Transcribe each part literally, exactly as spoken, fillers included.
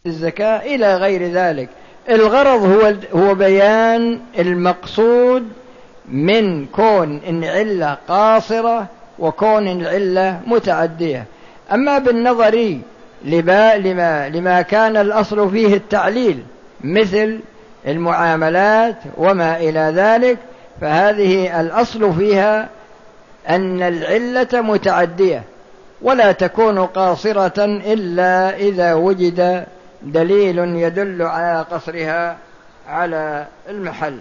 الزكاة إلى غير ذلك. الغرض هو هو بيان المقصود من كون إن علة قاصرة وكون العلة متعدية. أما بالنظر لما, لما, لما كان الأصل فيه التعليل مثل المعاملات وما إلى ذلك، فهذه الأصل فيها أن العلة متعدية ولا تكون قاصرة إلا إذا وجد دليل يدل على قصرها على المحل.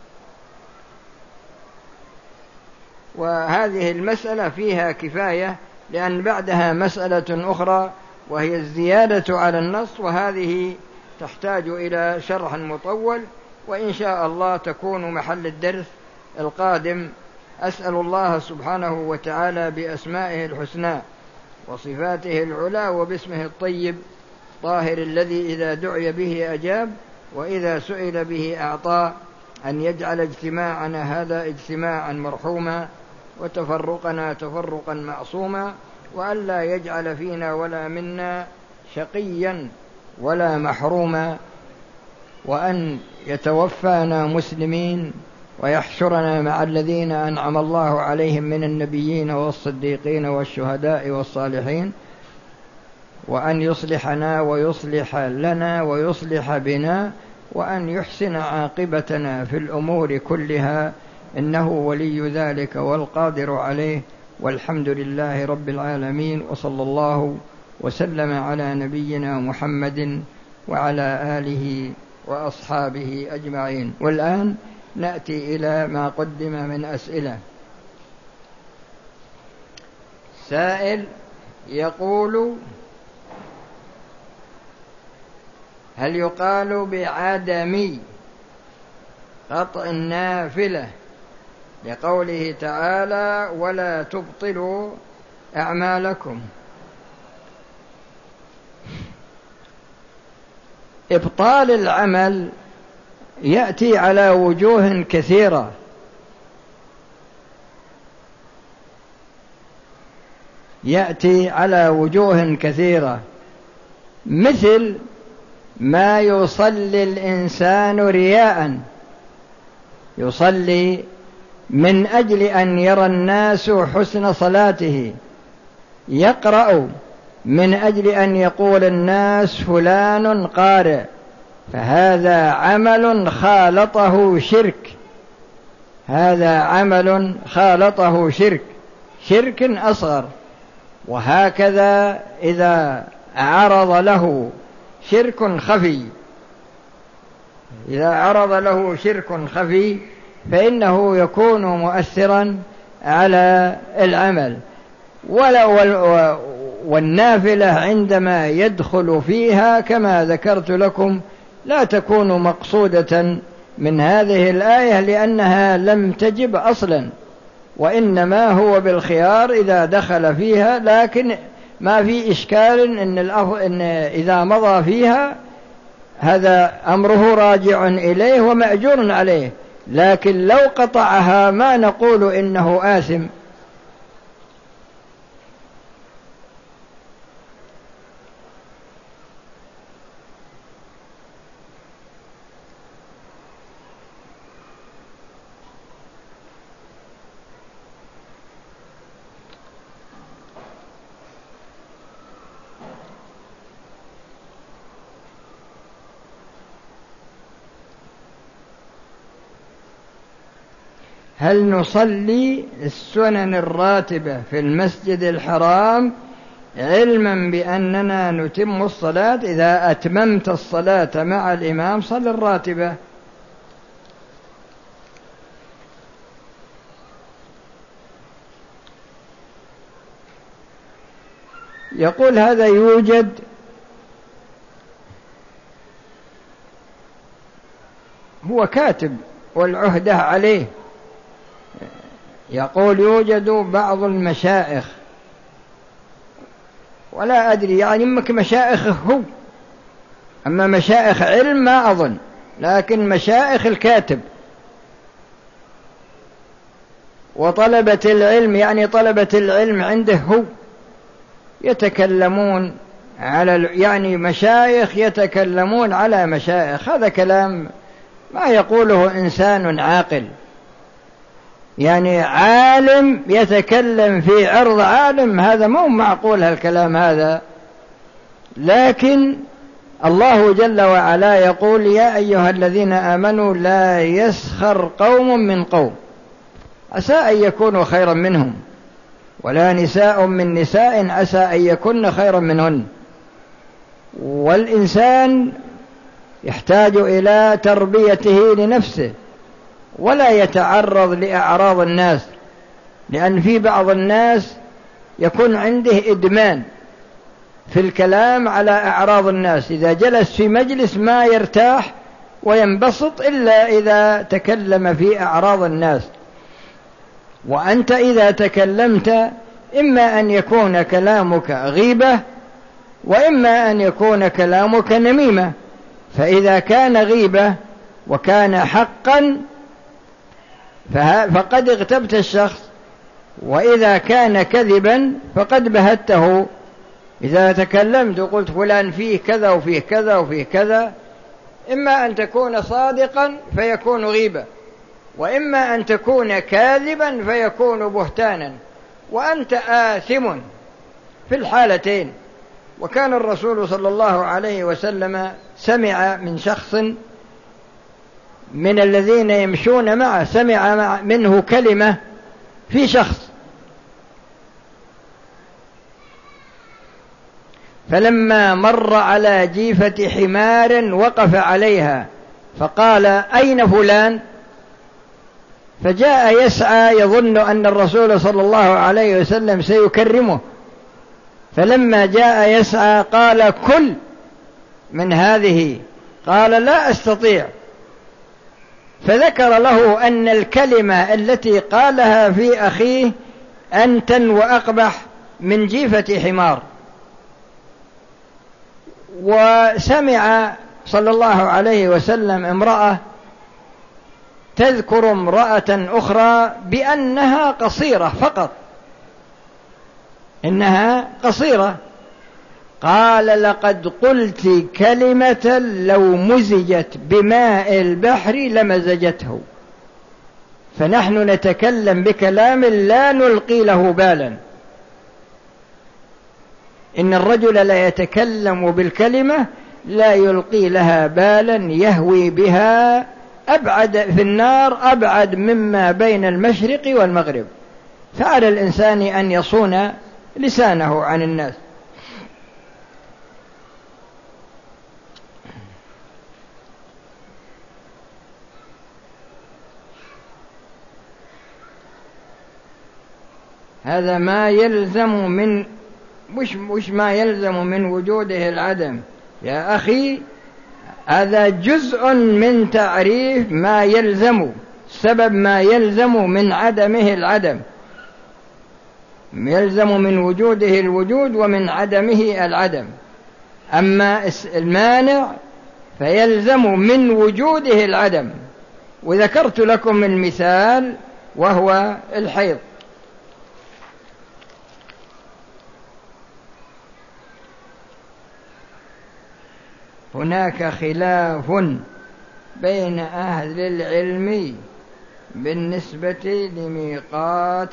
وهذه المسألة فيها كفاية، لأن بعدها مسألة أخرى وهي الزيادة على النص، وهذه تحتاج إلى شرح مطول، وإن شاء الله تكون محل الدرس القادم. أسأل الله سبحانه وتعالى بأسمائه الحسنى وصفاته العلى وباسمه الطيب طاهر الذي إذا دعي به أجاب وإذا سئل به أعطى، أن يجعل اجتماعنا هذا اجتماعا مرحوما وتفرقنا تفرقا معصوما، وأن لا يجعل فينا ولا منا شقيا ولا محروما، وأن يتوفانا مسلمين ويحشرنا مع الذين أنعم الله عليهم من النبيين والصديقين والشهداء والصالحين، وأن يصلحنا ويصلح لنا ويصلح بنا، وأن يحسن عاقبتنا في الأمور كلها، إنه ولي ذلك والقادر عليه. والحمد لله رب العالمين، وصلى الله وسلم على نبينا محمد وعلى آله وأصحابه أجمعين. والآن نأتي إلى ما قدم من أسئلة. سائل يقول: هل يقال بعدم قطع النافلة لقوله تعالى: ولا تبطلوا أعمالكم؟ إبطال العمل يأتي على وجوه كثيرة، يأتي على وجوه كثيرة مثل ما يصلي الإنسان رياء، يصلي من أجل أن يرى الناس حسن صلاته، يقرأ من أجل أن يقول الناس فلان قارئ، فهذا عمل خالطه شرك، هذا عمل خالطه شرك، شرك أصغر. وهكذا إذا عرض له شرك خفي، إذا عرض له شرك خفي فإنه يكون مؤثرا على العمل. والنافلة عندما يدخل فيها كما ذكرت لكم لا تكون مقصودة من هذه الآية، لأنها لم تجب أصلا، وإنما هو بالخيار إذا دخل فيها. لكن ما في إشكال إن, إن إذا مضى فيها هذا أمره راجع إليه ومأجور عليه، لكن لو قطعها ما نقول إنه آثم. هل نصلي السنن الراتبة في المسجد الحرام علما بأننا نتم الصلاة؟ إذا أتممت الصلاة مع الإمام صل الراتبة. يقول هذا يوجد هو كاتب والعهدة عليه، يقول يوجد بعض المشائخ، ولا أدري يعني يمك مشائخه هو، أما مشائخ علم ما أظن، لكن مشائخ الكاتب وطلبة العلم يعني طلبة العلم عنده هو يتكلمون على يعني مشايخ يتكلمون على مشايخ، هذا كلام ما يقوله إنسان عاقل. يعني عالم يتكلم في عرض عالم، هذا مو معقول هالكلام هذا. لكن الله جل وعلا يقول: يا أيها الذين آمنوا لا يسخر قوم من قوم عسى أن يكونوا خيرا منهم، ولا نساء من نساء عسى أن يكن خيرا منهن. والإنسان يحتاج إلى تربيته لنفسه، ولا يتعرض لأعراض الناس، لأن في بعض الناس يكون عنده إدمان في الكلام على أعراض الناس، إذا جلس في مجلس ما يرتاح وينبسط إلا إذا تكلم في أعراض الناس. وأنت إذا تكلمت إما أن يكون كلامك غيبة، وإما أن يكون كلامك نميمة. فإذا كان غيبة وكان حقا فقد اغتبت الشخص، وإذا كان كذبا فقد بهته. إذا تكلمت وقلت فلان فيه كذا وفيه كذا وفيه كذا، إما أن تكون صادقا فيكون غيبة، وإما أن تكون كاذبا فيكون بهتانا، وأنت آثم في الحالتين. وكان الرسول صلى الله عليه وسلم سمع من شخص من الذين يمشون معه، سمع منه كلمة في شخص، فلما مر على جيفة حمار وقف عليها فقال: أين فلان؟ فجاء يسعى يظن أن الرسول صلى الله عليه وسلم سيكرمه، فلما جاء يسعى قال: كل من هذه. قال: لا أستطيع. فذكر له أن الكلمة التي قالها في أخيه أنتن وأقبح من جيفة حمار. وسمع صلى الله عليه وسلم امرأة تذكر امرأة أخرى بأنها قصيرة فقط، إنها قصيرة. قال: لقد قلت كلمة لو مزجت بماء البحر لمزجته. فنحن نتكلم بكلام لا نلقي له بالا. إن الرجل لا يتكلم بالكلمة لا يلقي لها بالا، يهوي بها أبعد في النار، أبعد مما بين المشرق والمغرب. فعلى الإنسان أن يصون لسانه عن الناس. هذا ما يلزم من مش, مش ما يلزم من وجوده العدم يا أخي، هذا جزء من تعريف ما يلزم، سبب ما يلزم من عدمه العدم. يلزم من وجوده الوجود ومن عدمه العدم. أما المانع فيلزم من وجوده العدم. وذكرت لكم المثال وهو الحيض. هناك خلاف بين أهل العلم بالنسبة لميقات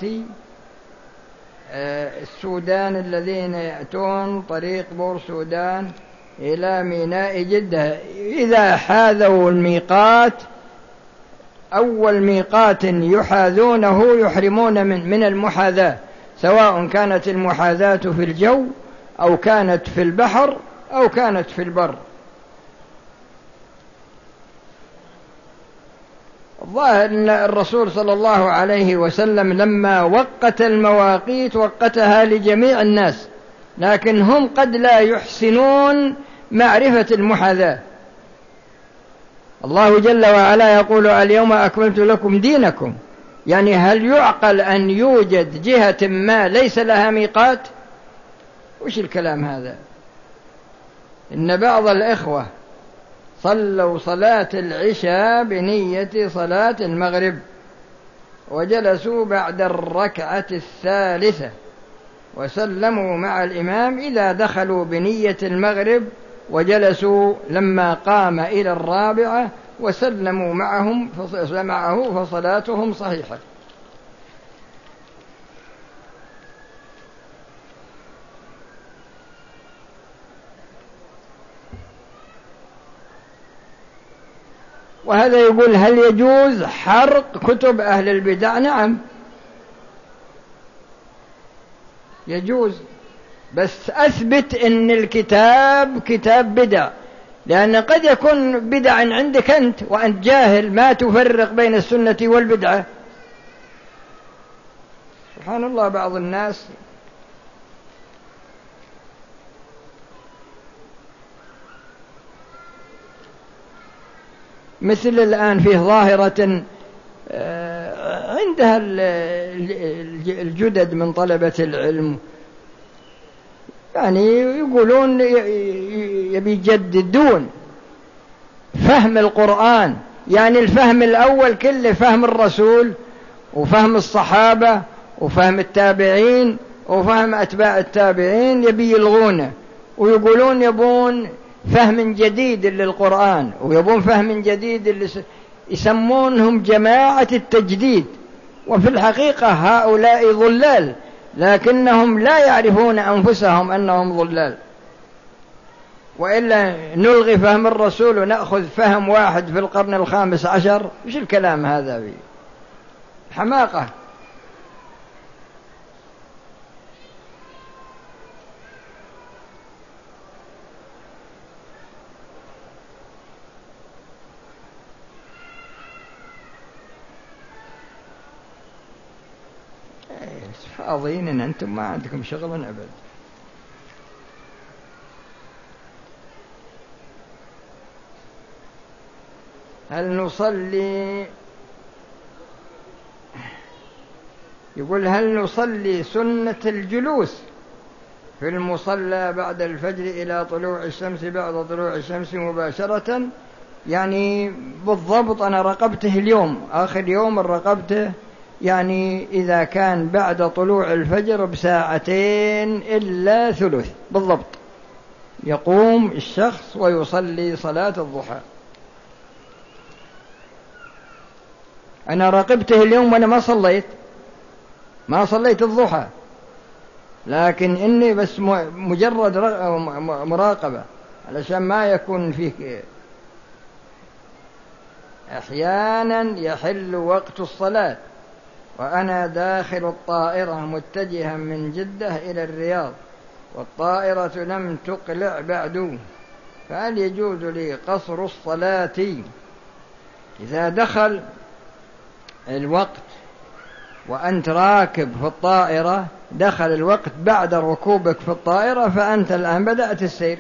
السودان الذين يأتون طريق بور سودان إلى ميناء جدة. إذا حاذوا الميقات، أول ميقات يحاذونه يحرمون من, من المحاذاة، سواء كانت المحاذاة في الجو أو كانت في البحر أو كانت في البر. الظاهر أن الرسول صلى الله عليه وسلم لما وقت المواقيت وقتها لجميع الناس، لكن هم قد لا يحسنون معرفة المحاذاة. الله جل وعلا يقول: اليوم أكملت لكم دينكم. يعني هل يعقل أن يوجد جهة ما ليس لها ميقات؟ وش الكلام هذا؟ إن بعض الإخوة صلوا صلاة العشاء بنية صلاة المغرب، وجلسوا بعد الركعة الثالثة وسلموا مع الإمام إذا دخلوا بنية المغرب وجلسوا لما قام إلى الرابعة وسلموا معهم معه فصلاتهم صحيحة. وهذا يقول هل يجوز حرق كتب أهل البدع؟ نعم يجوز، بس أثبت أن الكتاب كتاب بدع، لأن قد يكون بدع عندك أنت وأنت جاهل ما تفرق بين السنة والبدعة. سبحان الله بعض الناس مثل الآن فيه ظاهرة عندها الجدد من طلبة العلم، يعني يقولون يبي يجددون فهم القرآن، يعني الفهم الأول كله فهم الرسول وفهم الصحابة وفهم التابعين وفهم أتباع التابعين يبي يلغونه، ويقولون يبون فهم جديد للقرآن ويبون فهم جديد اللي يسمونهم جماعة التجديد، وفي الحقيقة هؤلاء ضلال لكنهم لا يعرفون أنفسهم أنهم ضلال. وإلا نلغي فهم الرسول ونأخذ فهم واحد في القرن الخامس عشر؟ إيش الكلام هذا فيه حماقة. فاضيين إن أنتم ما عندكم شغل أبد. هل نصلي يقول هل نصلي سنة الجلوس في المصلى بعد الفجر إلى طلوع الشمس بعد طلوع الشمس مباشرة؟ يعني بالضبط أنا رقبته اليوم آخر يوم رقبته، يعني إذا كان بعد طلوع الفجر بساعتين إلا ثلث بالضبط يقوم الشخص ويصلي صلاة الضحى. أنا راقبته اليوم وأنا ما صليت ما صليت الضحى، لكن إني بس مجرد مراقبة علشان ما يكون فيه. أحيانا يحل وقت الصلاة وأنا داخل الطائرة متجها من جدة إلى الرياض والطائرة لم تقلع بعد، فهل يجوز لي قصر الصلاة إذا دخل الوقت وأنت راكب في الطائرة؟ دخل الوقت بعد ركوبك في الطائرة فأنت الآن بدأت السير.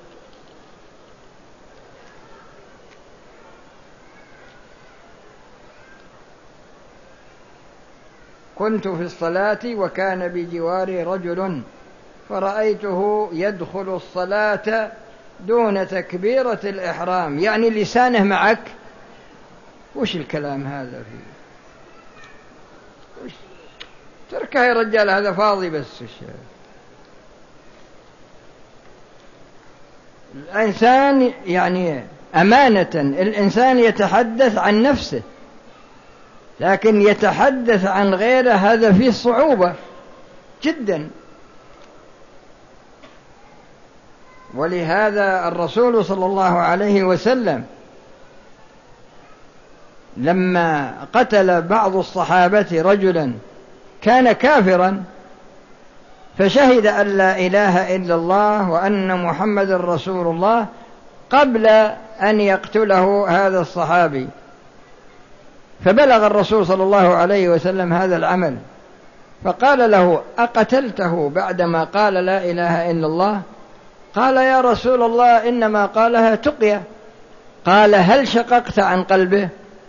كنت في الصلاة وكان بجواري رجل فرأيته يدخل الصلاة دون تكبيرة الإحرام، يعني لسانه معك. وش الكلام هذا فيه؟ وش؟ تركه يا رجال هذا فاضي بس. الإنسان يعني أمانة الإنسان يتحدث عن نفسه، لكن يتحدث عن غيره هذا فيه صعوبة جدا. ولهذا الرسول صلى الله عليه وسلم لما قتل بعض الصحابة رجلا كان كافرا فشهد أن لا إله إلا الله وأن محمد رسول الله قبل أن يقتله هذا الصحابي، فبلغ الرسول صلى الله عليه وسلم هذا العمل فقال له أقتلته بعدما قال لا إله إلا الله؟ قال يا رسول الله إنما قالها تقيا. قال هل شققت عن قلبه؟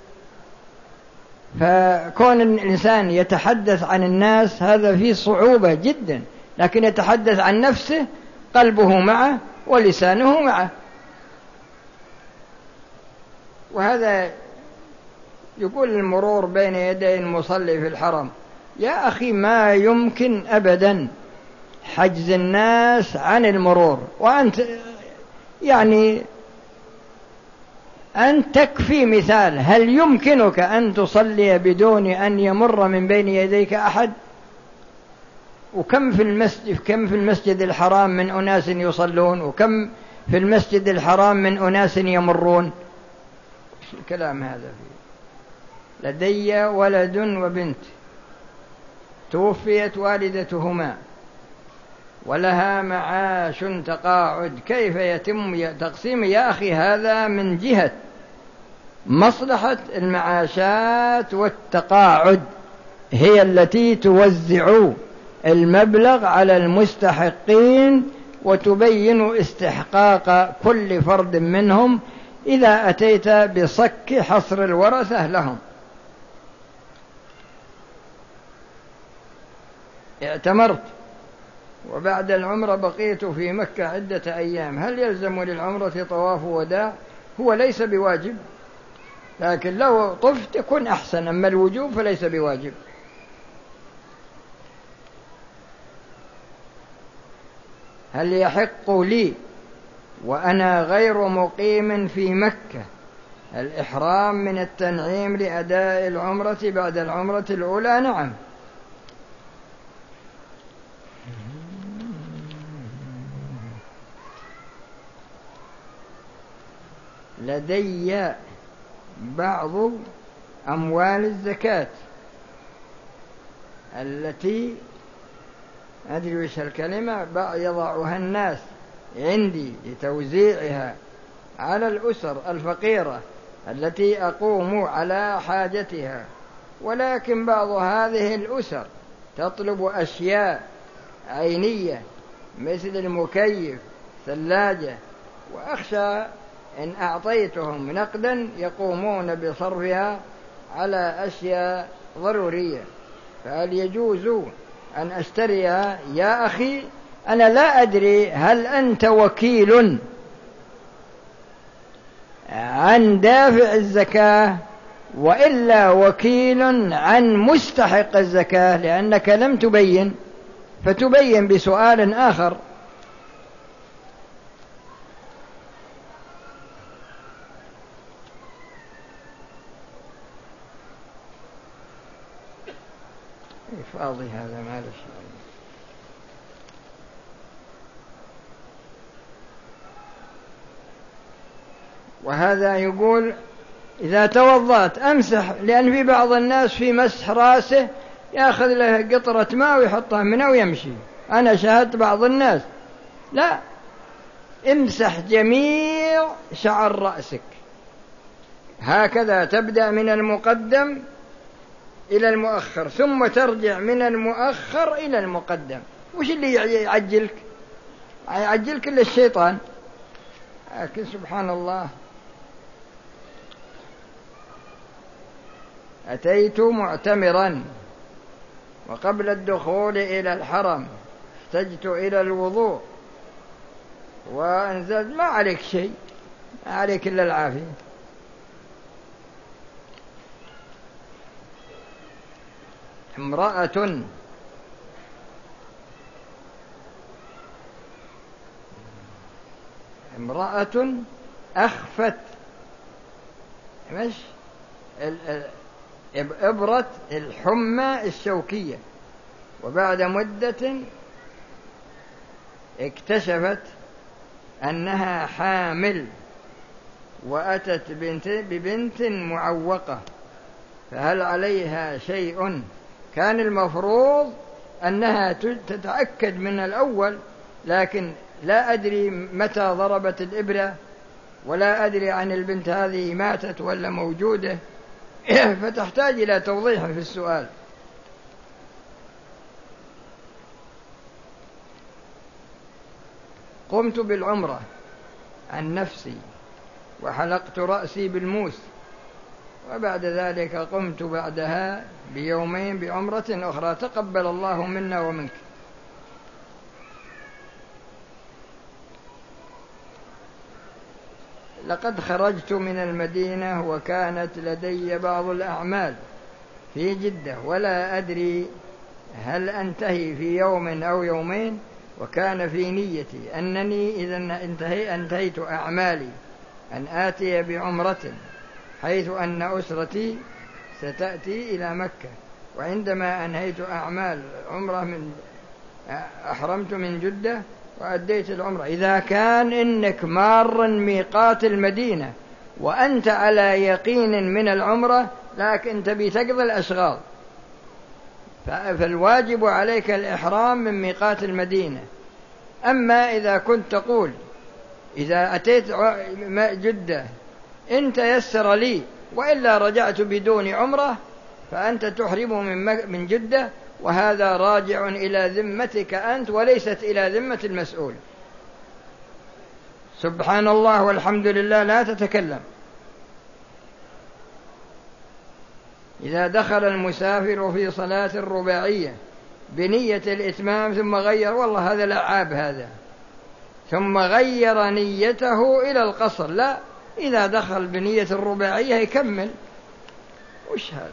فكون الإنسان يتحدث عن الناس هذا فيه صعوبة جدا، لكن يتحدث عن نفسه قلبه معه ولسانه معه. وهذا يقول المرور بين يدي المصلي في الحرم، يا أخي ما يمكن أبدا حجز الناس عن المرور، وأنت يعني أن تكفي مثال. هل يمكنك أن تصلي بدون أن يمر من بين يديك أحد؟ وكم في المسجد كم في المسجد الحرام من أناس يصلون، وكم في المسجد الحرام من أناس يمرون. الكلام هذا فيه. لدي ولد وبنت توفيت والدتهما ولها معاش تقاعد، كيف يتم تقسيم؟ يا أخي هذا من جهة مصلحة المعاشات والتقاعد، هي التي توزع المبلغ على المستحقين وتبين استحقاق كل فرد منهم إذا أتيت بصك حصر الورثة لهم. اعتمرت وبعد العمرة بقيت في مكة عدة أيام، هل يلزم للعمرة طواف وداع؟ هو ليس بواجب، لكن لو طفت يكون أحسن، أما الوجوب فليس بواجب. هل يحق لي وأنا غير مقيم في مكة الإحرام من التنعيم لأداء العمرة بعد العمرة الأولى؟ نعم. لدي بعض أموال الزكاة التي أدري وش الكلمة يضعها الناس عندي لتوزيعها على الأسر الفقيرة التي أقوم على حاجتها، ولكن بعض هذه الأسر تطلب أشياء عينية مثل المكيف ثلاجة، وأخشى إن أعطيتهم نقدا يقومون بصرفها على أشياء ضرورية، فهل يجوز أن أشتريها؟ يا أخي أنا لا أدري هل أنت وكيل عن دافع الزكاة وإلا وكيل عن مستحق الزكاة، لأنك لم تبين، فتبين بسؤال آخر. فاضي هذا معلش. وهذا يقول إذا توضأت أمسح، لأن في بعض الناس في مسح راسه يأخذ له قطرة ماء ويحطها منه ويمشي. أنا شاهدت بعض الناس، لا، امسح جميع شعر رأسك هكذا، تبدأ من المقدم إلى المؤخر ثم ترجع من المؤخر إلى المقدم. وش اللي يعجلك؟ يعجلك إلا الشيطان. لكن سبحان الله، أتيت معتمرا وقبل الدخول إلى الحرم احتجت إلى الوضوء وأنزلت، ما عليك شيء، ما عليك إلا العافية. امرأة امرأة أخفت مش إبرة الحمى الشوكية، وبعد مدة اكتشفت أنها حامل وأتت بنت ببنت معوقة، فهل عليها شيء؟ كان المفروض أنها تتأكد من الأول، لكن لا أدري متى ضربت الإبرة، ولا أدري عن البنت هذه ماتت ولا موجودة، فتحتاج إلى توضيح في السؤال. قمت بالعمرة عن نفسي وحلقت رأسي بالموس، وبعد ذلك قمت بعدها بيومين بعمرة أخرى، تقبل الله منا ومنك. لقد خرجت من المدينة وكانت لدي بعض الأعمال في جدة، ولا أدري هل أنتهي في يوم أو يومين، وكان في نيتي أنني إذا انتهي انتهيت أعمالي أن آتي بعمرة، حيث أن أسرتي ستأتي إلى مكة، وعندما أنهيت أعمال عمرة من أحرمت من جدة وأديت العمرة، إذا كان إنك مارا ميقات المدينة وأنت على يقين من العمرة لكن تبي تقضي الأشغال، فالواجب عليك الإحرام من ميقات المدينة. أما إذا كنت تقول إذا أتيت جدة إن تيسر لي وإلا رجعت بدون عمرة، فأنت تحرم من جدة، وهذا راجع إلى ذمتك أنت وليست إلى ذمة المسؤول. سبحان الله والحمد لله لا تتكلم. إذا دخل المسافر في صلاة الرباعية بنية الإتمام ثم غير، والله هذا لعاب هذا، ثم غير نيته إلى القصر، لا، إذا دخل بنية الرباعية يكمل. وش هذا؟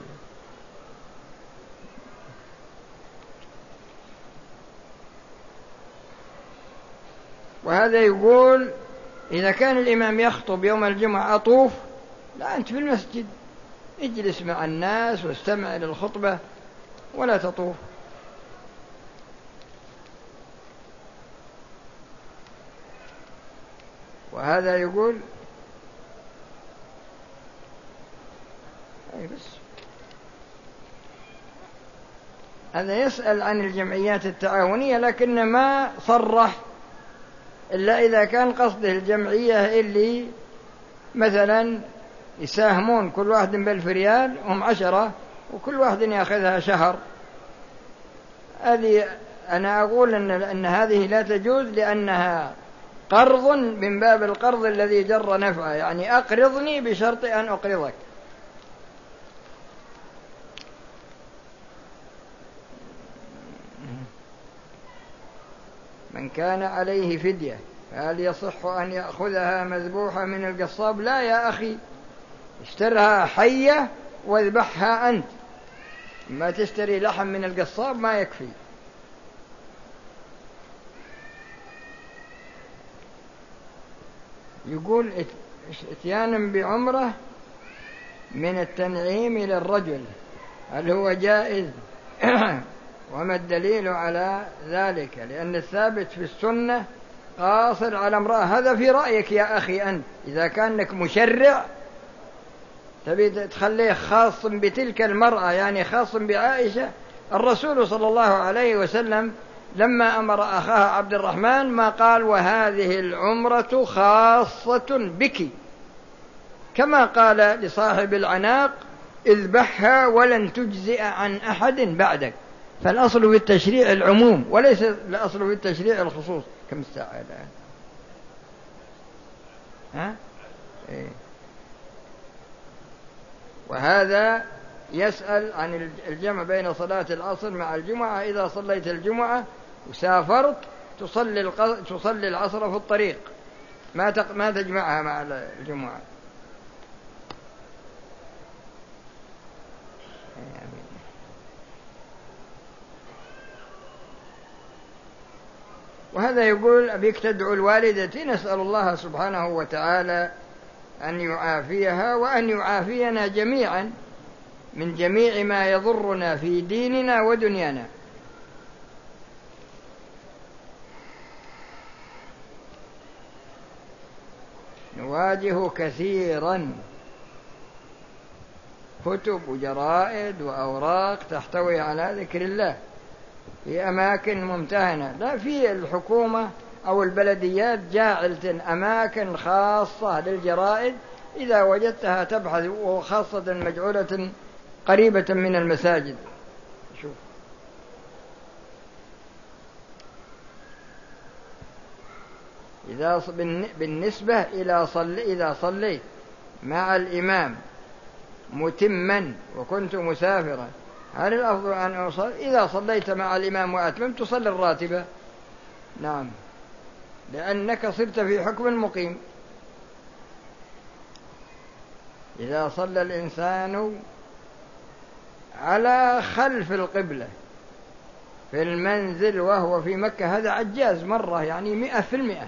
وهذا يقول إذا كان الإمام يخطب يوم الجمعة أطوف، لا، أنت في المسجد اجلس مع الناس واستمع للخطبة ولا تطوف. وهذا يقول أي بس هذا يسأل عن الجمعيات التعاونية، لكن ما صرح إلا إذا كان قصده الجمعية اللي مثلا يساهمون كل واحد بألف ريال، هم عشرة وكل واحد يأخذها شهر. هذه أنا أقول إن, إن هذه لا تجوز، لأنها قرض من باب القرض الذي جر نفعه، يعني أقرضني بشرط أن أقرضك. من كان عليه فدية فهل يصح أن يأخذها مذبوحة من القصاب؟ لا يا أخي، اشترها حية واذبحها أنت، ما تشتري لحم من القصاب ما يكفي. يقول اتيانا بعمرة من التنعيم للرجل هل هو جائز؟ وما الدليل على ذلك؟ لأن الثابت في السنة قاصر على امرأة. هذا في رأيك يا أخي أنت، إذا كانك مشرع تبي تخليه خاص بتلك المرأة، يعني خاص بعائشة. الرسول صلى الله عليه وسلم لما أمر أخاه عبد الرحمن ما قال وهذه العمرة خاصة بك، كما قال لصاحب العناق اذبحها ولن تجزئ عن أحد بعدك. فالأصل في التشريع العموم وليس الأصل في التشريع الخصوص. كم الساعة الآن؟ ها؟ إيه. وهذا يسأل عن الجمع بين صلاة العصر مع الجمعة. إذا صليت الجمعة وسافرت تصلي الق... تصلي العصر في الطريق، ما تق... ما تجمعها مع الجمعة. وهذا يقول أبيك تدعو الوالدة، نسأل الله سبحانه وتعالى أن يعافيها وأن يعافينا جميعا من جميع ما يضرنا في ديننا ودنيانا. نواجه كثيرا كتب وجرائد وأوراق تحتوي على ذكر الله في أماكن ممتهنة، لا في الحكومة أو البلديات جاعلة أماكن خاصة للجرائد، إذا وجدتها تبحث، وخاصة مجعولة قريبة من المساجد. شوف إذا بالنسبة إلى صلي إذا صليت مع الإمام متما وكنت مسافرا، هل الأفضل أن أصلي؟ إذا صليت مع الإمام وأتممت تصلي الراتبة، نعم، لأنك صرت في حكم المقيم. إذا صلى الإنسان على خلف القبلة في المنزل وهو في مكة هذا عجاز مرة، يعني مئة في المئة،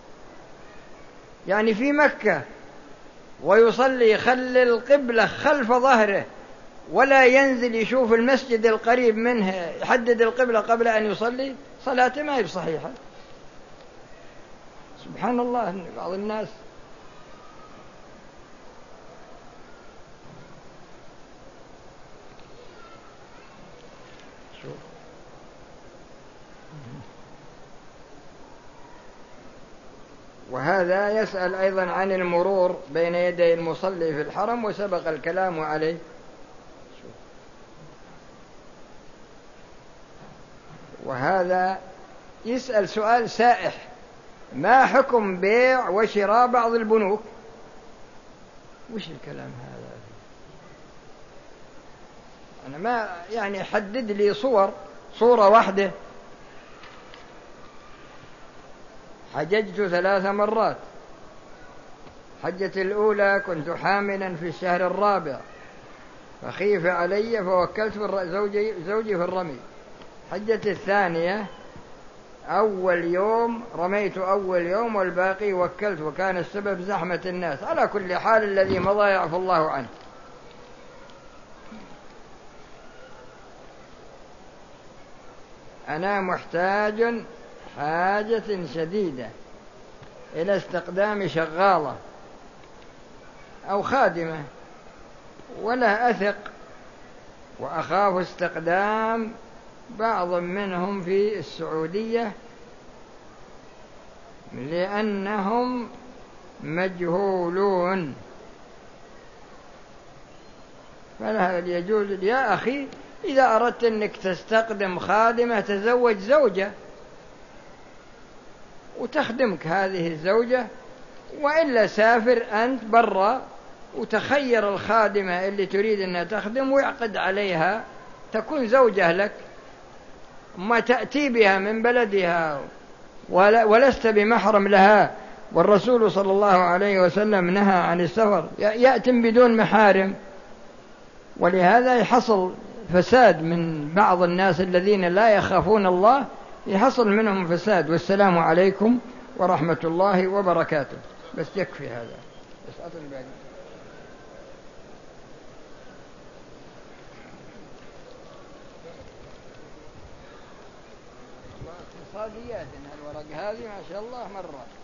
يعني في مكة ويصلي يخلي القبلة خلف ظهره ولا ينزل يشوف المسجد القريب منه يحدد القبلة قبل أن يصلي، صلاته ما هي صحيحة. سبحان الله بعض الناس. شوف وهذا يسأل أيضا عن المرور بين يدي المصلي في الحرم وسبق الكلام عليه. وهذا يسأل سؤال سائح: ما حكم بيع وشراء بعض البنوك؟ وش الكلام هذا؟ أنا ما يعني حدد لي صور، صورة واحدة. حججت ثلاث مرات. حجة الأولى كنت حاملا في الشهر الرابع فخيف علي فوكلت زوجي, زوجي في الرمي. حجة الثانية أول يوم رميت أول يوم والباقي وكلت، وكان السبب زحمة الناس. على كل حال الذي مضى يعفو الله عنه. أنا محتاج حاجة شديدة إلى استقدام شغالة أو خادمة ولا أثق، وأخاف استقدام بعض منهم في السعودية لأنهم مجهولون، فهل يجوز؟ يا أخي إذا أردت أنك تستقدم خادمة تزوج زوجة وتخدمك هذه الزوجة، وإلا سافر أنت برا وتخير الخادمة اللي تريد أنها تخدم ويعقد عليها تكون زوجة لك، ما تأتي بها من بلدها ولست بمحرم لها. والرسول صلى الله عليه وسلم نهى عن السفر يأتم بدون محارم، ولهذا يحصل فساد من بعض الناس الذين لا يخافون الله، يحصل منهم فساد. والسلام عليكم ورحمة الله وبركاته. بس يكفي هذا، بس أطل بعد اقتصاديات. الورق هذه ما شاء الله مرة